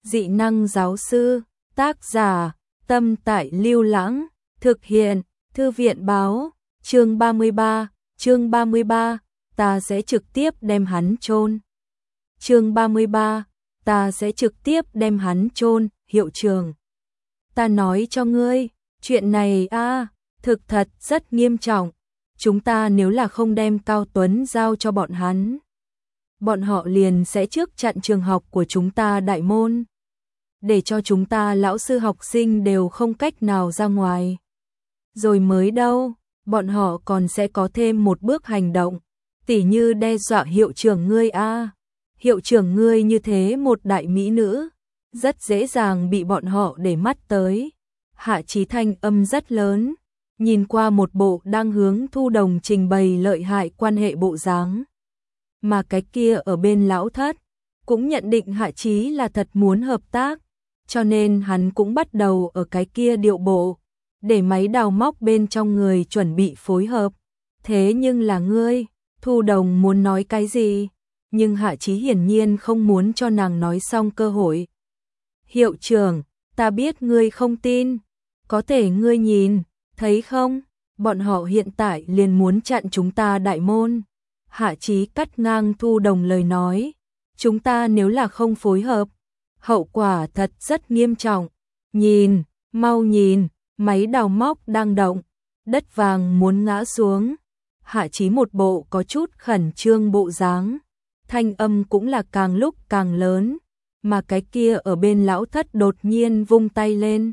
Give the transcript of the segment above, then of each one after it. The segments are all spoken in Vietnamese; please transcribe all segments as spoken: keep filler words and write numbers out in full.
Dị năng giáo sư, tác giả, Tâm Tại Lưu Lãng, thực hiện, Thư viện báo, chương ba mươi ba, chương ba mươi ba, ta sẽ trực tiếp đem hắn chôn. Chương ba mươi ba, ta sẽ trực tiếp đem hắn chôn, hiệu trưởng. Ta nói cho ngươi, chuyện này a, thực thật rất nghiêm trọng. Chúng ta nếu là không đem Cao Tuấn giao cho bọn hắn, bọn họ liền sẽ trước chặn trường học của chúng ta đại môn, để cho chúng ta lão sư học sinh đều không cách nào ra ngoài. Rồi mới đâu, bọn họ còn sẽ có thêm một bước hành động, tỉ như đe dọa hiệu trưởng ngươi a. Hiệu trưởng ngươi như thế một đại mỹ nữ, rất dễ dàng bị bọn họ để mắt tới. Hạ Chí thanh âm rất lớn, nhìn qua một bộ đang hướng Thu Đồng trình bày lợi hại quan hệ bộ dáng. Mà cái kia ở bên lão thất, cũng nhận định Hạ Chí là thật muốn hợp tác, cho nên hắn cũng bắt đầu ở cái kia điệu bộ, để máy đào móc bên trong người chuẩn bị phối hợp. Thế nhưng là ngươi, Thu Đồng muốn nói cái gì? Nhưng Hạ Chí hiển nhiên không muốn cho nàng nói xong cơ hội. Hiệu trưởng, ta biết ngươi không tin, có thể ngươi nhìn, thấy không? Bọn họ hiện tại liền muốn chặn chúng ta đại môn. Hạ Chí cắt ngang Thu Đồng lời nói, chúng ta nếu là không phối hợp, hậu quả thật rất nghiêm trọng. Nhìn, mau nhìn, máy đào móc đang động, đất vàng muốn ngã xuống. Hạ Chí một bộ có chút khẩn trương bộ dáng, thanh âm cũng là càng lúc càng lớn, mà cái kia ở bên lão thất đột nhiên vung tay lên,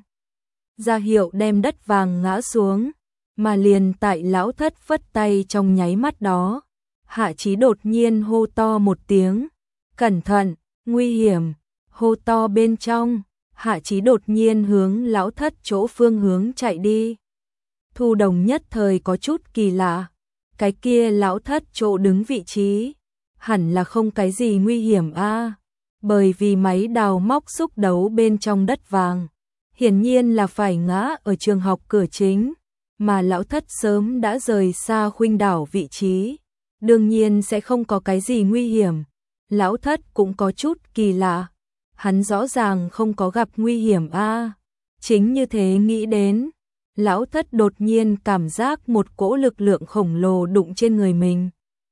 ra hiệu đem đất vàng ngã xuống, mà liền tại lão thất phất tay trong nháy mắt đó, Hạ Chí đột nhiên hô to một tiếng, cẩn thận, nguy hiểm. Hô to bên trong, Hạ Chí đột nhiên hướng lão thất chỗ phương hướng chạy đi. Thu Đồng nhất thời có chút kỳ lạ, cái kia lão thất chỗ đứng vị trí, hẳn là không cái gì nguy hiểm a, bởi vì máy đào móc xúc đấu bên trong đất vàng, hiển nhiên là phải ngã ở trường học cửa chính, mà lão thất sớm đã rời xa khuynh đảo vị trí, đương nhiên sẽ không có cái gì nguy hiểm. Lão thất cũng có chút kỳ lạ, hắn rõ ràng không có gặp nguy hiểm a. Chính như thế nghĩ đến, lão thất đột nhiên cảm giác một cỗ lực lượng khổng lồ đụng trên người mình,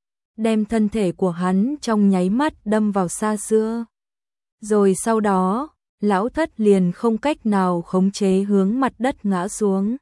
đem thân thể của hắn trong nháy mắt đâm vào xa xưa. Rồi sau đó, lão thất liền không cách nào khống chế hướng mặt đất ngã xuống.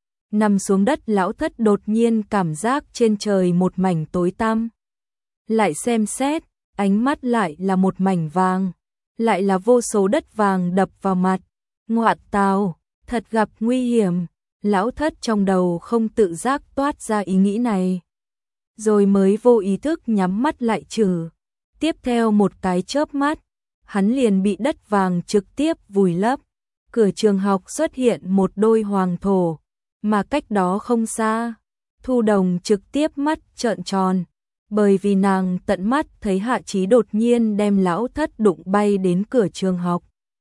Nằm xuống đất lão thất đột nhiên cảm giác trên trời một mảnh tối tăm. Lại xem xét, ánh mắt lại là một mảnh vàng, lại là vô số đất vàng đập vào mặt. Ngoại tào, thật gặp nguy hiểm. Lão thất trong đầu không tự giác toát ra ý nghĩ này, rồi mới vô ý thức nhắm mắt lại trừ. Tiếp theo một cái chớp mắt, hắn liền bị đất vàng trực tiếp vùi lấp. Cửa trường học xuất hiện một đôi hoàng thổ, mà cách đó không xa, Thu Đồng trực tiếp mắt trợn tròn, bởi vì nàng tận mắt thấy Hạ Chí đột nhiên đem lão thất đụng bay đến cửa trường học,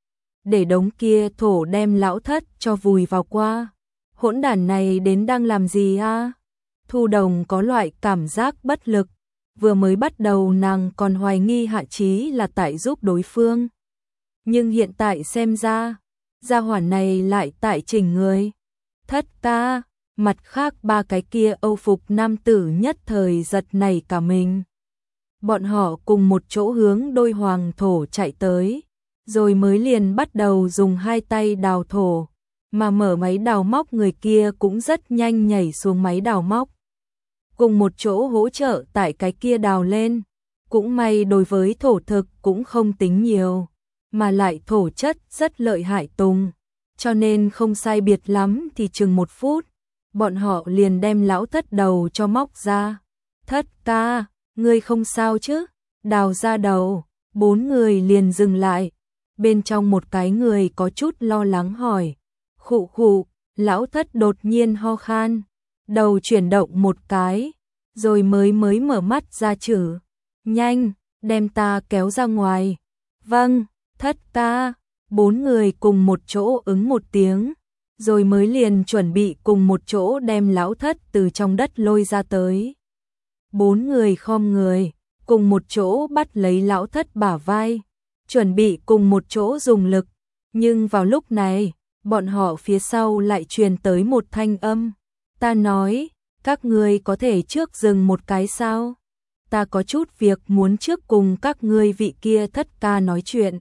để đống kia thổ đem lão thất cho vùi vào qua. Hỗn đản này đến đang làm gì a? Thu Đồng có loại cảm giác bất lực, vừa mới bắt đầu nàng còn hoài nghi Hạ Chí là tại giúp đối phương, nhưng hiện tại xem ra, gia hỏa này lại tại chỉnh người. Thất ca, mặt khác ba cái kia Âu phục nam tử nhất thời giật nảy cả mình. Bọn họ cùng một chỗ hướng đôi hoàng thổ chạy tới, rồi mới liền bắt đầu dùng hai tay đào thổ, mà mở máy đào móc người kia cũng rất nhanh nhảy xuống máy đào móc, cùng một chỗ hỗ trợ tại cái kia đào lên. Cũng may đối với thổ thực cũng không tính nhiều, mà lại thổ chất rất lợi hại tùng, cho nên không sai biệt lắm thì chừng một phút, bọn họ liền đem lão thất đầu cho móc ra. Thất ca, ngươi không sao chứ? Đào ra đầu, bốn người liền dừng lại. Bên trong một cái người có chút lo lắng hỏi. Khụ khụ, lão thất đột nhiên ho khan, đầu chuyển động một cái, rồi mới mới mở mắt ra chử. Nhanh, đem ta kéo ra ngoài. Vâng, thất ca. Bốn người cùng một chỗ ứng một tiếng, rồi mới liền chuẩn bị cùng một chỗ đem lão thất từ trong đất lôi ra tới. Bốn người khom người, cùng một chỗ bắt lấy lão thất bả vai, chuẩn bị cùng một chỗ dùng lực, nhưng vào lúc này, bọn họ phía sau lại truyền tới một thanh âm. Ta nói, các ngươi có thể trước dừng một cái sao? Ta có chút việc muốn trước cùng các ngươi vị kia thất ca nói chuyện.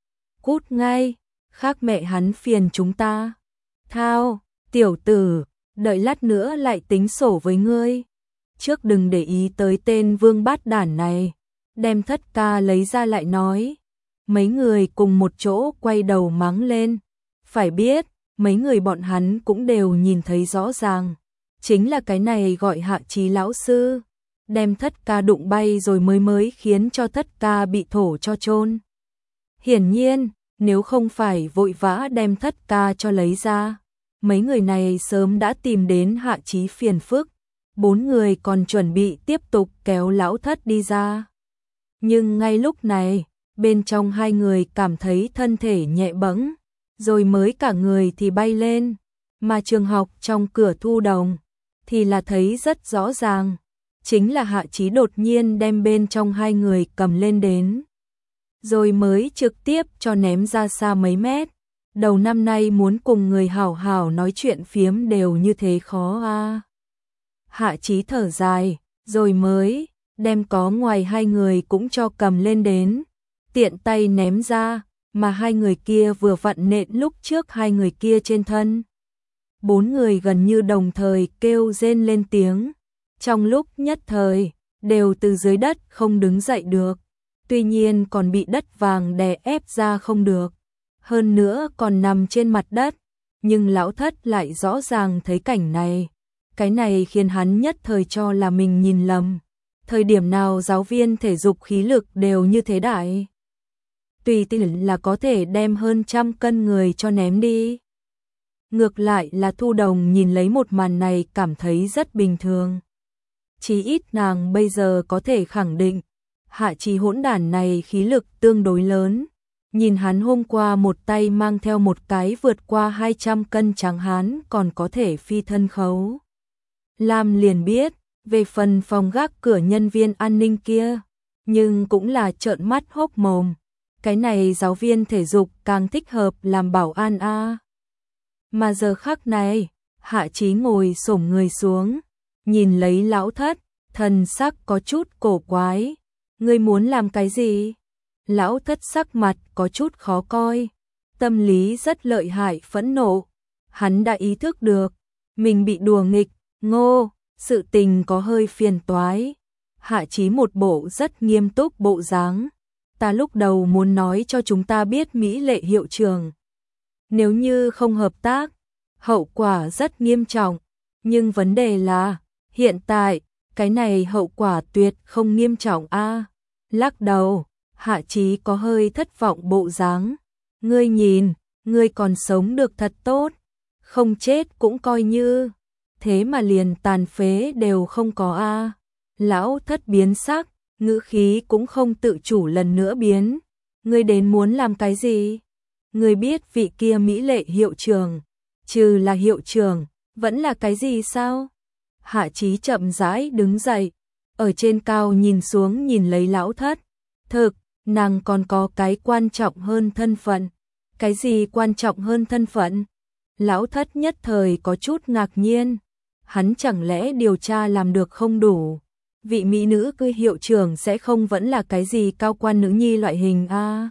Cút ngay, khác mẹ hắn phiền chúng ta. Thao, tiểu tử, đợi lát nữa lại tính sổ với ngươi. Trước đừng để ý tới tên vương bát đản này. Đem thất ca lấy ra lại nói. Mấy người cùng một chỗ quay đầu mắng lên. Phải biết, mấy người bọn hắn cũng đều nhìn thấy rõ ràng. Chính là cái này gọi Hạ Chí lão sư. Đem thất ca đụng bay rồi mới mới khiến cho thất ca bị thổ cho chôn. Hiển nhiên, nếu không phải vội vã đem thất ca cho lấy ra, mấy người này sớm đã tìm đến Hạ Chí phiền phức. Bốn người còn chuẩn bị tiếp tục kéo lão thất đi ra. Nhưng ngay lúc này, bên trong hai người cảm thấy thân thể nhẹ bẫng, rồi mới cả người thì bay lên, mà trường học trong cửa Thu Đồng thì là thấy rất rõ ràng, chính là Hạ Chí đột nhiên đem bên trong hai người cầm lên đến, rồi mới trực tiếp cho ném ra xa mấy mét. Đầu năm nay muốn cùng người hảo hảo nói chuyện phiếm đều như thế khó a. Hạ Chí thở dài, rồi mới đem có ngoài hai người cũng cho cầm lên đến, tiện tay ném ra, mà hai người kia vừa vặn nện lúc trước hai người kia trên thân. Bốn người gần như đồng thời kêu rên lên tiếng, trong lúc nhất thời, đều từ dưới đất không đứng dậy được, tuy nhiên còn bị đất vàng đè ép ra không được, hơn nữa còn nằm trên mặt đất, nhưng lão thất lại rõ ràng thấy cảnh này. Cái này khiến hắn nhất thời cho là mình nhìn lầm. Thời điểm nào giáo viên thể dục khí lực đều như thế đại. Tùy tiện là có thể đem hơn trăm cân người cho ném đi. Ngược lại là Thu Đồng nhìn lấy một màn này cảm thấy rất bình thường. Chí ít nàng bây giờ có thể khẳng định, Hạ Chí hỗn đản này khí lực tương đối lớn. Nhìn hắn hôm qua một tay mang theo một cái vượt qua hai trăm cân trắng hán còn có thể phi thân khấu. Lam liền biết, về phần phòng gác cửa nhân viên an ninh kia, nhưng cũng là trợn mắt hốc mồm. Cái này giáo viên thể dục càng thích hợp làm bảo an a. Mà giờ khắc này, Hạ Chí ngồi xổm người xuống, nhìn lấy lão thất, thần sắc có chút cổ quái. Ngươi muốn làm cái gì? Lão thất sắc mặt có chút khó coi, tâm lý rất lợi hại phẫn nộ. Hắn đã ý thức được, mình bị đùa nghịch, ngô, sự tình có hơi phiền toái. Hạ Chí một bộ rất nghiêm túc bộ dáng. Ta lúc đầu muốn nói cho chúng ta biết Mỹ Lệ hiệu trưởng. Nếu như không hợp tác, hậu quả rất nghiêm trọng. Nhưng vấn đề là, hiện tại, cái này hậu quả tuyệt không nghiêm trọng a. Lắc đầu, Hạ Chí có hơi thất vọng bộ dáng. Ngươi nhìn, ngươi còn sống được thật tốt, không chết cũng coi như, thế mà liền tàn phế đều không có a. Lão thất biến sắc, ngữ khí cũng không tự chủ lần nữa biến. Ngươi đến muốn làm cái gì? Ngươi biết vị kia Mỹ Lệ hiệu trưởng, trừ là hiệu trưởng, vẫn là cái gì sao? Hạ Chí chậm rãi đứng dậy, ở trên cao nhìn xuống nhìn lấy lão thất. Thực, nàng còn có cái quan trọng hơn thân phận. Cái gì quan trọng hơn thân phận? Lão thất nhất thời có chút ngạc nhiên. Hắn chẳng lẽ điều tra làm được không đủ? Vị mỹ nữ cư hiệu trưởng sẽ không vẫn là cái gì cao quan nữ nhi loại hình a? À?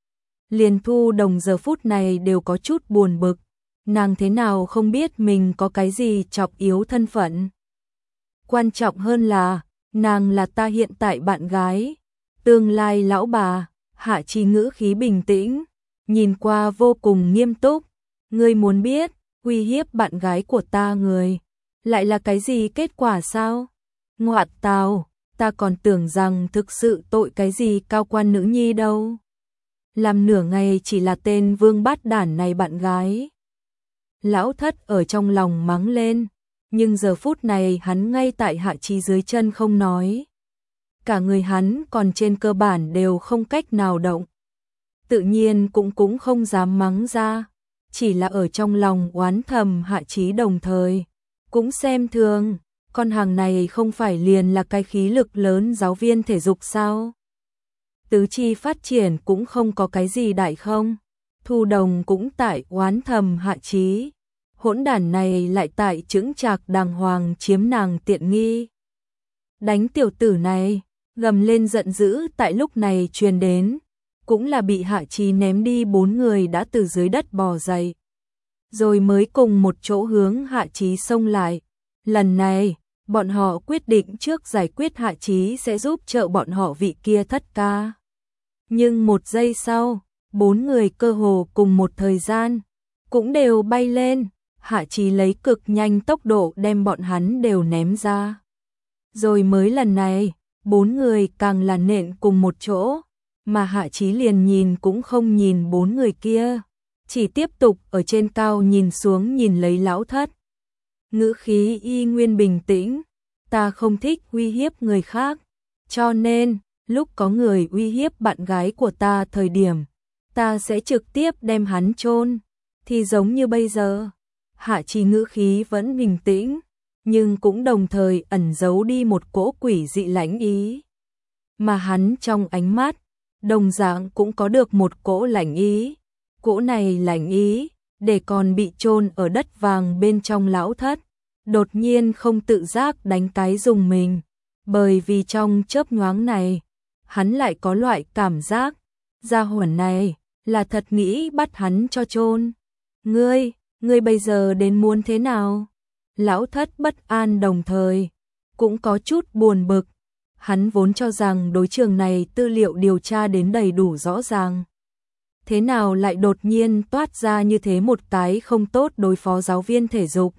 Liền Thu Đồng giờ phút này đều có chút buồn bực. Nàng thế nào không biết mình có cái gì trọng yếu thân phận? Quan trọng hơn là, nàng là ta hiện tại bạn gái, tương lai lão bà. Hạ Chí ngữ khí bình tĩnh, nhìn qua vô cùng nghiêm túc. Ngươi muốn biết, uy hiếp bạn gái của ta người, lại là cái gì kết quả sao? Ngoạn tào, ta còn tưởng rằng thực sự tội cái gì cao quan nữ nhi đâu. Làm nửa ngày chỉ là tên vương bát đản này bạn gái. Lão thất ở trong lòng mắng lên, nhưng giờ phút này hắn ngay tại Hạ Chí dưới chân không nói. Cả người hắn còn trên cơ bản đều không cách nào động. Tự nhiên cũng cũng không dám mắng ra, chỉ là ở trong lòng oán thầm Hạ Chí đồng thời. Cũng xem thường, con hàng này không phải liền là cái khí lực lớn giáo viên thể dục sao? tứ chi phát triển cũng không có cái gì đại không. Thu Đồng cũng tại oán thầm Hạ Chí. Hỗn đản này lại tại chững chạc đàng hoàng chiếm nàng tiện nghi. Đánh tiểu tử này, gầm lên giận dữ tại lúc này truyền đến, cũng là bị Hạ Chí ném đi bốn người đã từ dưới đất bò dậy. Rồi mới cùng một chỗ hướng Hạ Chí xông lại. Lần này, bọn họ quyết định trước giải quyết Hạ Chí sẽ giúp trợ bọn họ vị kia thất ca. Nhưng một giây sau, bốn người cơ hồ cùng một thời gian, cũng đều bay lên. Hạ Chí lấy cực nhanh tốc độ đem bọn hắn đều ném ra. Rồi mới lần này, bốn người càng là nện cùng một chỗ, mà Hạ Chí liền nhìn cũng không nhìn bốn người kia, chỉ tiếp tục ở trên cao nhìn xuống nhìn lấy lão thất. Ngữ khí y nguyên bình tĩnh, ta không thích uy hiếp người khác, cho nên, lúc có người uy hiếp bạn gái của ta thời điểm, ta sẽ trực tiếp đem hắn chôn, thì giống như bây giờ. Hạ Chí ngữ khí vẫn bình tĩnh, nhưng cũng đồng thời ẩn giấu đi một cỗ quỷ dị lãnh ý. Mà hắn trong ánh mắt, đồng dạng cũng có được một cỗ lãnh ý. Cỗ này lãnh ý, để còn bị chôn ở đất vàng bên trong lão thất, đột nhiên không tự giác đánh cái dùng mình, bởi vì trong chớp nhoáng này, hắn lại có loại cảm giác, gia hỏa này là thật nghĩ bắt hắn cho chôn. Ngươi, ngươi bây giờ đến muốn thế nào? Lão thất bất an đồng thời, cũng có chút buồn bực. Hắn vốn cho rằng đối trường này tư liệu điều tra đến đầy đủ rõ ràng. Thế nào lại đột nhiên toát ra như thế một cái không tốt đối phó giáo viên thể dục?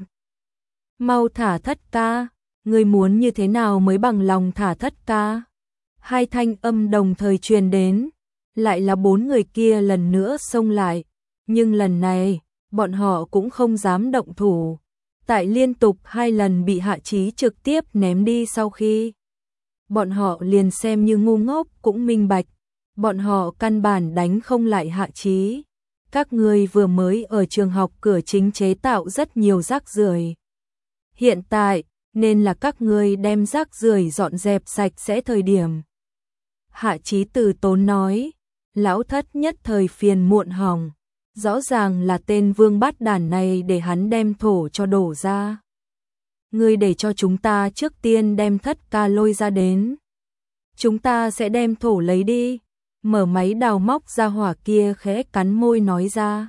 Mau thả thất ca, ngươi muốn như thế nào mới bằng lòng thả thất ca? Hai thanh âm đồng thời truyền đến, lại là bốn người kia lần nữa xông lại, nhưng lần này, bọn họ cũng không dám động thủ. Tại liên tục hai lần bị Hạ Chí trực tiếp ném đi sau khi, bọn họ liền xem như ngu ngốc cũng minh bạch, bọn họ căn bản đánh không lại Hạ Chí. Các ngươi vừa mới ở trường học cửa chính chế tạo rất nhiều rác rưởi. Hiện tại, nên là các ngươi đem rác rưởi dọn dẹp sạch sẽ thời điểm. Hạ Chí từ tốn nói, lão thất nhất thời phiền muộn hỏng. Rõ ràng là tên vương bát đản này để hắn đem thổ cho đổ ra. Ngươi để cho chúng ta trước tiên đem thất ca lôi ra đến. Chúng ta sẽ đem thổ lấy đi. Mở máy đào móc ra hỏa kia khẽ cắn môi nói ra.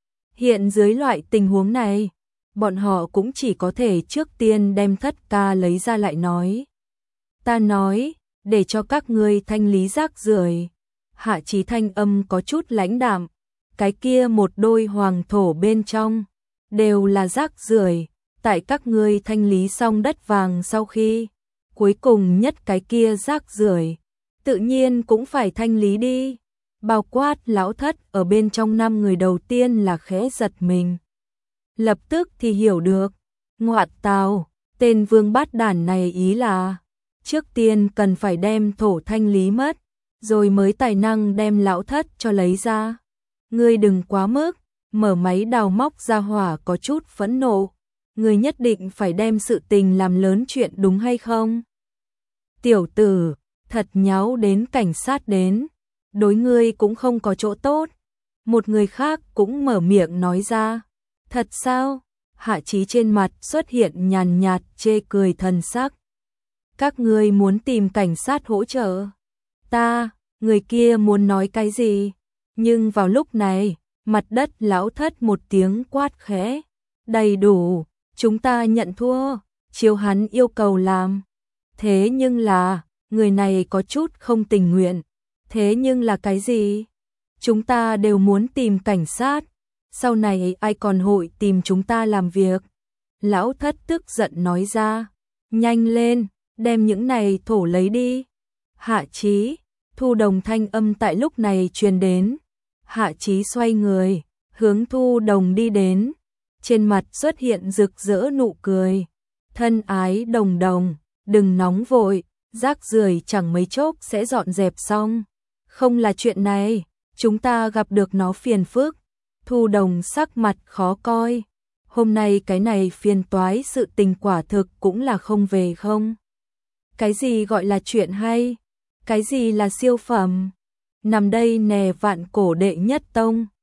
Hiện dưới loại tình huống này, bọn họ cũng chỉ có thể trước tiên đem thất ca lấy ra lại nói. Ta nói, để cho các ngươi thanh lý rác rưởi. Hạ Chí thanh âm có chút lãnh đạm. Cái kia một đôi hoàng thổ bên trong, đều là rác rưởi. Tại các ngươi thanh lý xong đất vàng sau khi, cuối cùng nhất cái kia rác rưởi, tự nhiên cũng phải thanh lý đi. Bao quát lão thất ở bên trong năm người đầu tiên là khẽ giật mình. Lập tức thì hiểu được, ngoại tào, tên vương bát đản này ý là, trước tiên cần phải đem thổ thanh lý mất, rồi mới tài năng đem lão thất cho lấy ra. Ngươi đừng quá mức, mở máy đào móc ra hỏa có chút phẫn nộ. Ngươi nhất định phải đem sự tình làm lớn chuyện đúng hay không? Tiểu tử, thật nháo đến cảnh sát đến. Đối ngươi cũng không có chỗ tốt. Một người khác cũng mở miệng nói ra. Thật sao? Hạ Chí trên mặt xuất hiện nhàn nhạt chê cười thần sắc. Các ngươi muốn tìm cảnh sát hỗ trợ. Ta, người kia muốn nói cái gì? Nhưng vào lúc này, mặt đất lão thất một tiếng quát khẽ. Đầy đủ, chúng ta nhận thua, chiếu hắn yêu cầu làm. Thế nhưng là, người này có chút không tình nguyện. Thế nhưng là cái gì? Chúng ta đều muốn tìm cảnh sát. Sau này ai còn hội tìm chúng ta làm việc? Lão thất tức giận nói ra. Nhanh lên, đem những này thổ lấy đi. Hạ Chí, Thu Đồng thanh âm tại lúc này truyền đến. Hạ Chí xoay người, hướng Thu Đồng đi đến. Trên mặt xuất hiện rực rỡ nụ cười. Thân ái Đồng Đồng, đừng nóng vội, rác rưởi chẳng mấy chốc sẽ dọn dẹp xong. Không là chuyện này, chúng ta gặp được nó phiền phức. Thu Đồng sắc mặt khó coi. Hôm nay cái này phiền toái sự tình quả thực cũng là không về không. Cái gì gọi là chuyện hay? Cái gì là siêu phẩm? nằm đây nè vạn cổ đệ nhất tông.